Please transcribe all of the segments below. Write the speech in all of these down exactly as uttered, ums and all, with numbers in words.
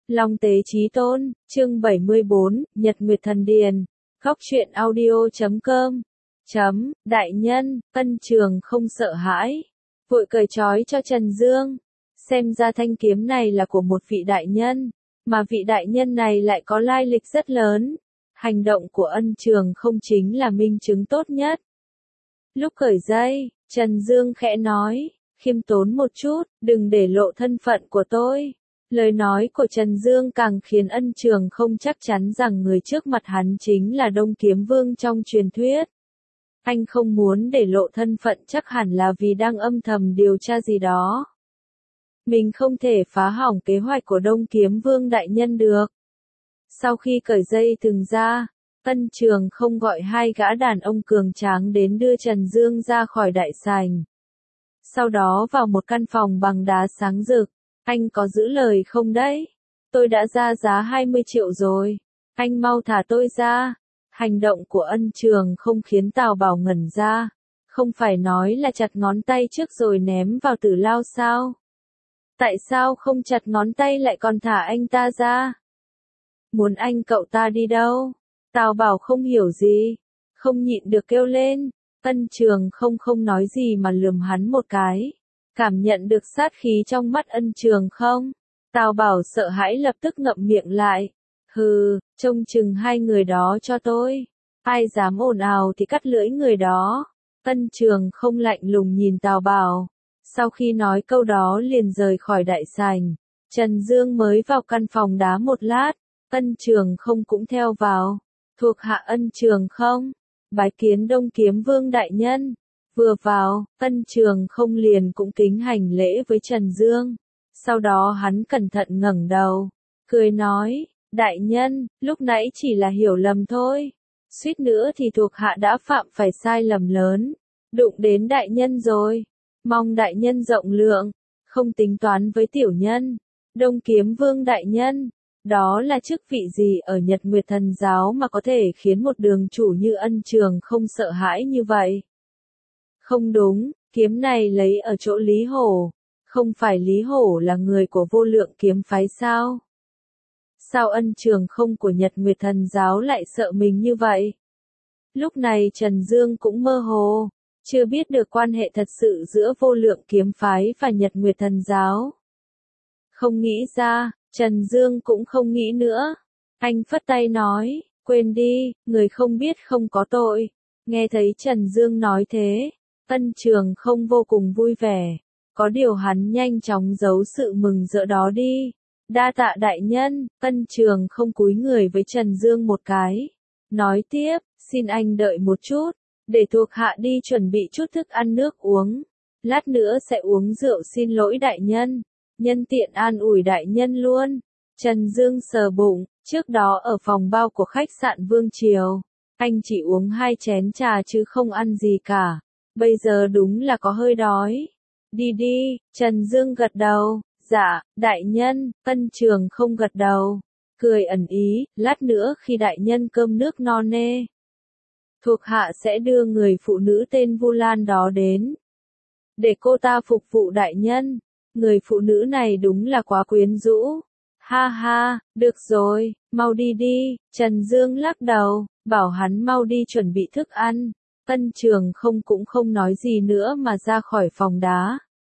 Long Tế Chí Tôn, chương bảy mươi bốn, Nhật Nguyệt Thần Điền, góc truyện audio chấm com. Chấm, đại nhân, Ân Trường không sợ hãi, vội cởi trói cho Trần Dương. Xem ra thanh kiếm này là của một vị đại nhân, mà vị đại nhân này lại có lai lịch rất lớn. Hành động của Ân Trường không chính là minh chứng tốt nhất. Lúc cởi dây, Trần Dương khẽ nói, khiêm tốn một chút, đừng để lộ thân phận của tôi. Lời nói của Trần Dương càng khiến Ân Trường không chắc chắn rằng người trước mặt hắn chính là Đông Kiếm Vương trong truyền thuyết. Anh không muốn để lộ thân phận chắc hẳn là vì đang âm thầm điều tra gì đó. Mình không thể phá hỏng kế hoạch của Đông Kiếm Vương đại nhân được. Sau khi cởi dây thừng ra, Ân Trường không gọi hai gã đàn ông cường tráng đến đưa Trần Dương ra khỏi đại sảnh. Sau đó vào một căn phòng bằng đá sáng rực. Anh có giữ lời không đấy? Tôi đã ra giá hai mươi triệu rồi. Anh mau thả tôi ra. Hành động của Ân Trường không khiến Tào Bảo ngẩn ra. Không phải nói là chặt ngón tay trước rồi ném vào tử lao sao? Tại sao không chặt ngón tay lại còn thả anh ta ra? Muốn anh cậu ta đi đâu? Tào Bảo không hiểu gì. Không nhịn được kêu lên. Ân Trường không không nói gì mà lườm hắn một cái. Cảm nhận được sát khí trong mắt Ân Trường không? Tào Bảo sợ hãi lập tức ngậm miệng lại. Hừ, trông chừng hai người đó cho tôi. Ai dám ồn ào thì cắt lưỡi người đó. Ân Trường không lạnh lùng nhìn Tào Bảo. Sau khi nói câu đó liền rời khỏi đại sảnh. Trần Dương mới vào căn phòng đá một lát. Ân Trường không cũng theo vào. Thuộc hạ Ân Trường không? Bái kiến Đông Kiếm Vương đại nhân. Vừa vào, Ân Trường không liền cũng kính hành lễ với Trần Dương. Sau đó hắn cẩn thận ngẩng đầu, cười nói, đại nhân, lúc nãy chỉ là hiểu lầm thôi. Suýt nữa thì thuộc hạ đã phạm phải sai lầm lớn. Đụng đến đại nhân rồi. Mong đại nhân rộng lượng, không tính toán với tiểu nhân. Đông Kiếm Vương đại nhân, đó là chức vị gì ở Nhật Nguyệt Thần Giáo mà có thể khiến một đường chủ như Ân Trường không sợ hãi như vậy? Không đúng, kiếm này lấy ở chỗ Lý Hổ. Không phải Lý Hổ là người của Vô Lượng kiếm phái sao? Sao Ân Trường không của Nhật Nguyệt Thần Giáo lại sợ mình như vậy? Lúc này Trần Dương cũng mơ hồ, chưa biết được quan hệ thật sự giữa Vô Lượng kiếm phái và Nhật Nguyệt Thần Giáo. Không nghĩ ra, Trần Dương cũng không nghĩ nữa. Anh phất tay nói, quên đi, người không biết không có tội. Nghe thấy Trần Dương nói thế, Ân Trường không vô cùng vui vẻ. Có điều hắn nhanh chóng giấu sự mừng rỡ đó đi. Đa tạ đại nhân. Ân Trường không cúi người với Trần Dương một cái. Nói tiếp, xin anh đợi một chút. Để thuộc hạ đi chuẩn bị chút thức ăn nước uống. Lát nữa sẽ uống rượu xin lỗi đại nhân. Nhân tiện an ủi đại nhân luôn. Trần Dương sờ bụng. Trước đó ở phòng bao của khách sạn Vương Triều, anh chỉ uống hai chén trà chứ không ăn gì cả. Bây giờ đúng là có hơi đói. Đi đi, Trần Dương gật đầu. Dạ, đại nhân. Ân Trường không gật đầu. Cười ẩn ý, lát nữa khi đại nhân cơm nước no nê, thuộc hạ sẽ đưa người phụ nữ tên Vu Lan đó đến. Để cô ta phục vụ đại nhân. Người phụ nữ này đúng là quá quyến rũ. Ha ha, được rồi, mau đi đi. Trần Dương lắc đầu, bảo hắn mau đi chuẩn bị thức ăn. Ân Trường không cũng không nói gì nữa mà ra khỏi phòng đá.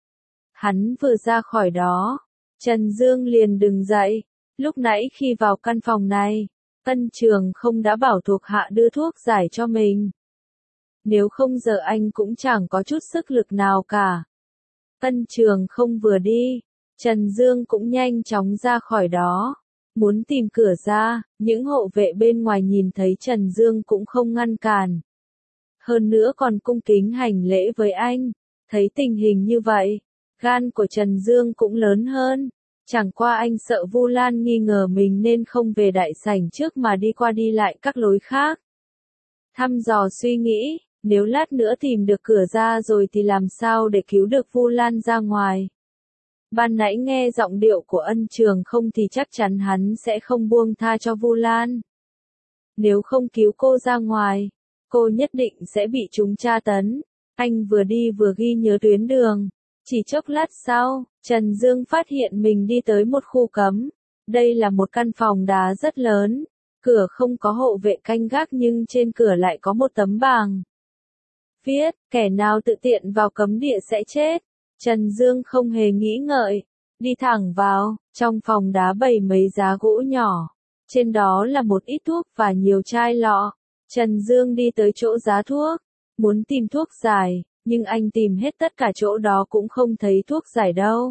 Hắn vừa ra khỏi đó, Trần Dương liền đứng dậy. Lúc nãy khi vào căn phòng này, Ân Trường không đã bảo thuộc hạ đưa thuốc giải cho mình. Nếu không giờ anh cũng chẳng có chút sức lực nào cả. Ân Trường không vừa đi, Trần Dương cũng nhanh chóng ra khỏi đó. Muốn tìm cửa ra, những hộ vệ bên ngoài nhìn thấy Trần Dương cũng không ngăn cản. Hơn nữa còn cung kính hành lễ với anh. Thấy tình hình như vậy, gan của Trần Dương cũng lớn hơn. Chẳng qua anh sợ Vu Lan nghi ngờ mình nên không về đại sảnh trước mà đi qua đi lại các lối khác. Thăm dò suy nghĩ, nếu lát nữa tìm được cửa ra rồi thì làm sao để cứu được Vu Lan ra ngoài. Ban nãy nghe giọng điệu của Ân Trường không thì chắc chắn hắn sẽ không buông tha cho Vu Lan. Nếu không cứu cô ra ngoài, cô nhất định sẽ bị chúng tra tấn. Anh vừa đi vừa ghi nhớ tuyến đường. Chỉ chốc lát sau, Trần Dương phát hiện mình đi tới một khu cấm. Đây là một căn phòng đá rất lớn, cửa không có hộ vệ canh gác nhưng trên cửa lại có một tấm bảng. Viết, kẻ nào tự tiện vào cấm địa sẽ chết. Trần Dương không hề nghĩ ngợi, đi thẳng vào, trong phòng đá bày mấy giá gỗ nhỏ. Trên đó là một ít thuốc và nhiều chai lọ. Trần Dương đi tới chỗ giá thuốc, muốn tìm thuốc giải, nhưng anh tìm hết tất cả chỗ đó cũng không thấy thuốc giải đâu.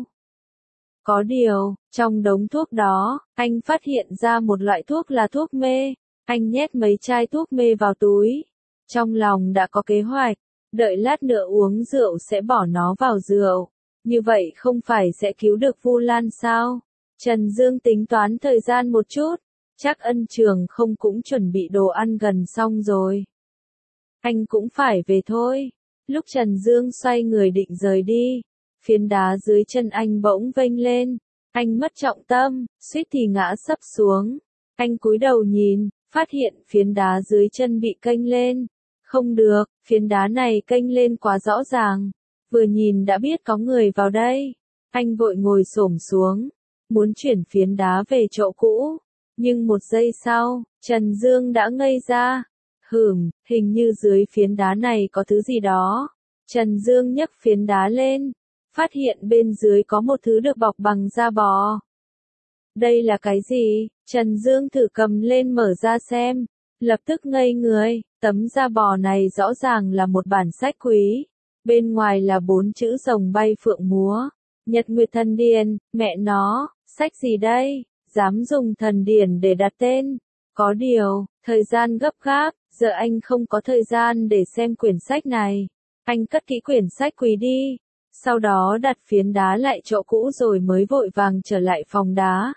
Có điều, trong đống thuốc đó, anh phát hiện ra một loại thuốc là thuốc mê. Anh nhét mấy chai thuốc mê vào túi. Trong lòng đã có kế hoạch, đợi lát nữa uống rượu sẽ bỏ nó vào rượu. Như vậy không phải sẽ cứu được Vu Lan sao? Trần Dương tính toán thời gian một chút. Chắc Ân Trường không cũng chuẩn bị đồ ăn gần xong rồi. Anh cũng phải về thôi. Lúc Trần Dương xoay người định rời đi, phiến đá dưới chân anh bỗng vênh lên. Anh mất trọng tâm, suýt thì ngã sấp xuống. Anh cúi đầu nhìn, phát hiện phiến đá dưới chân bị kênh lên. Không được, phiến đá này kênh lên quá rõ ràng. Vừa nhìn đã biết có người vào đây. Anh vội ngồi xổm xuống, muốn chuyển phiến đá về chỗ cũ. Nhưng một giây sau, Trần Dương đã ngây ra. Hửm, hình như dưới phiến đá này có thứ gì đó. Trần Dương nhấc phiến đá lên, phát hiện bên dưới có một thứ được bọc bằng da bò. Đây là cái gì? Trần Dương thử cầm lên mở ra xem, lập tức ngây người, tấm da bò này rõ ràng là một bản sách quý. Bên ngoài là bốn chữ rồng bay phượng múa. Nhật Nguyệt Thần Điền, mẹ nó, sách gì đây? Dám dùng thần điển để đặt tên. Có điều, thời gian gấp gáp, giờ anh không có thời gian để xem quyển sách này. Anh cất kỹ quyển sách quý đi, sau đó đặt phiến đá lại chỗ cũ rồi mới vội vàng trở lại phòng đá.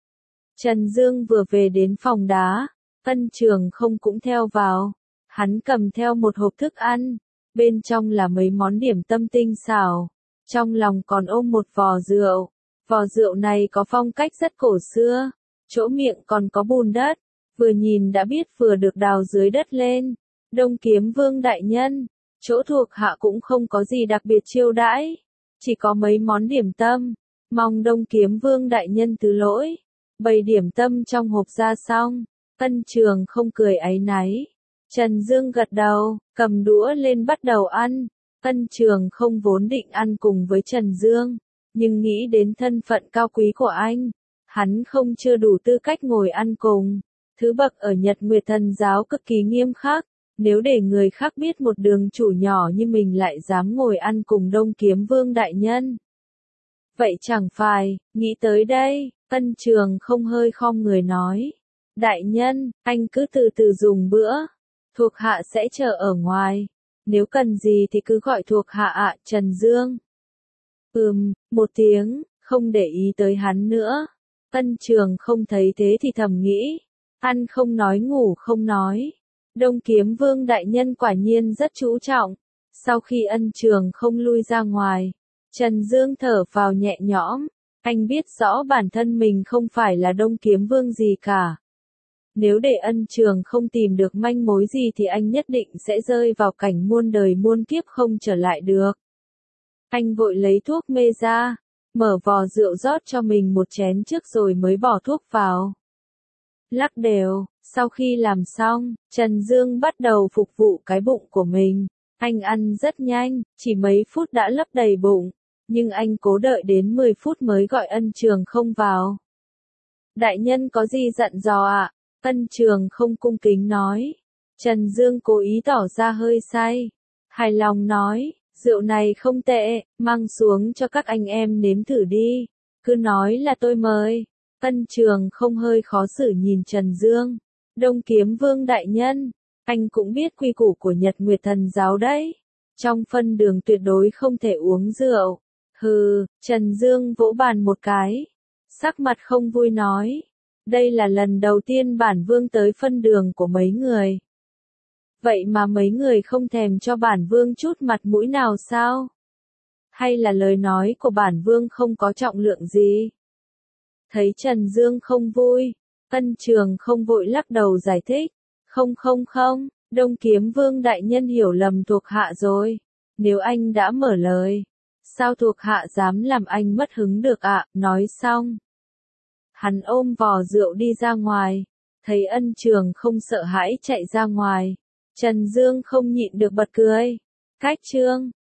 Trần Dương vừa về đến phòng đá, Ân Trường không cũng theo vào. Hắn cầm theo một hộp thức ăn, bên trong là mấy món điểm tâm tinh xảo, trong lòng còn ôm một vò rượu. Vò rượu này có phong cách rất cổ xưa, chỗ miệng còn có bùn đất, vừa nhìn đã biết vừa được đào dưới đất lên. Đông Kiếm Vương đại nhân, chỗ thuộc hạ cũng không có gì đặc biệt chiêu đãi, chỉ có mấy món điểm tâm, mong Đông Kiếm Vương đại nhân thứ lỗi. Bày điểm tâm trong hộp ra xong, Ân Trường không cười áy náy. Trần Dương gật đầu, cầm đũa lên bắt đầu ăn. Ân Trường không vốn định ăn cùng với Trần Dương, nhưng nghĩ đến thân phận cao quý của anh, hắn không chưa đủ tư cách ngồi ăn cùng. Thứ bậc ở Nhật Nguyệt Thần giáo cực kỳ nghiêm khắc, nếu để người khác biết một đường chủ nhỏ như mình lại dám ngồi ăn cùng Đông Kiếm Vương đại nhân. Vậy chẳng phải, nghĩ tới đây, Ân Trường không hơi khom người nói. Đại nhân, anh cứ từ từ dùng bữa, thuộc hạ sẽ chờ ở ngoài, nếu cần gì thì cứ gọi thuộc hạ ạ. Trần Dương. Ừm, một tiếng, không để ý tới hắn nữa. Ân Trường không thấy thế thì thầm nghĩ, ăn không nói ngủ không nói. Đông Kiếm Vương đại nhân quả nhiên rất chú trọng. Sau khi Ân Trường không lui ra ngoài, Trần Dương thở vào nhẹ nhõm, anh biết rõ bản thân mình không phải là Đông Kiếm Vương gì cả. Nếu để Ân Trường không tìm được manh mối gì thì anh nhất định sẽ rơi vào cảnh muôn đời muôn kiếp không trở lại được. Anh vội lấy thuốc mê ra, mở vò rượu rót cho mình một chén trước rồi mới bỏ thuốc vào. Lắc đều, sau khi làm xong, Trần Dương bắt đầu phục vụ cái bụng của mình. Anh ăn rất nhanh, chỉ mấy phút đã lấp đầy bụng, nhưng anh cố đợi đến mười phút mới gọi Ân Trường không vào. Đại nhân có gì dặn dò ạ? À? Ân Trường không cung kính nói. Trần Dương cố ý tỏ ra hơi say. Hài lòng nói, rượu này không tệ, mang xuống cho các anh em nếm thử đi. Cứ nói là tôi mời. Ân Trường không hơi khó xử nhìn Trần Dương. Đông Kiếm Vương đại nhân, anh cũng biết quy củ của Nhật Nguyệt Thần giáo đấy. Trong phân đường tuyệt đối không thể uống rượu. Hừ, Trần Dương vỗ bàn một cái. Sắc mặt không vui nói. Đây là lần đầu tiên bản vương tới phân đường của mấy người. Vậy mà mấy người không thèm cho bản vương chút mặt mũi nào sao? Hay là lời nói của bản vương không có trọng lượng gì? Thấy Trần Dương không vui, Ân Trường không vội lắc đầu giải thích. Không không không, Đông Kiếm Vương đại nhân hiểu lầm thuộc hạ rồi. Nếu anh đã mở lời, sao thuộc hạ dám làm anh mất hứng được ạ? À? Nói xong, Hắn ôm vò rượu đi ra ngoài, thấy Ân Trường không sợ hãi chạy ra ngoài. Trần Dương không nhịn được bật cười. Cách Trương,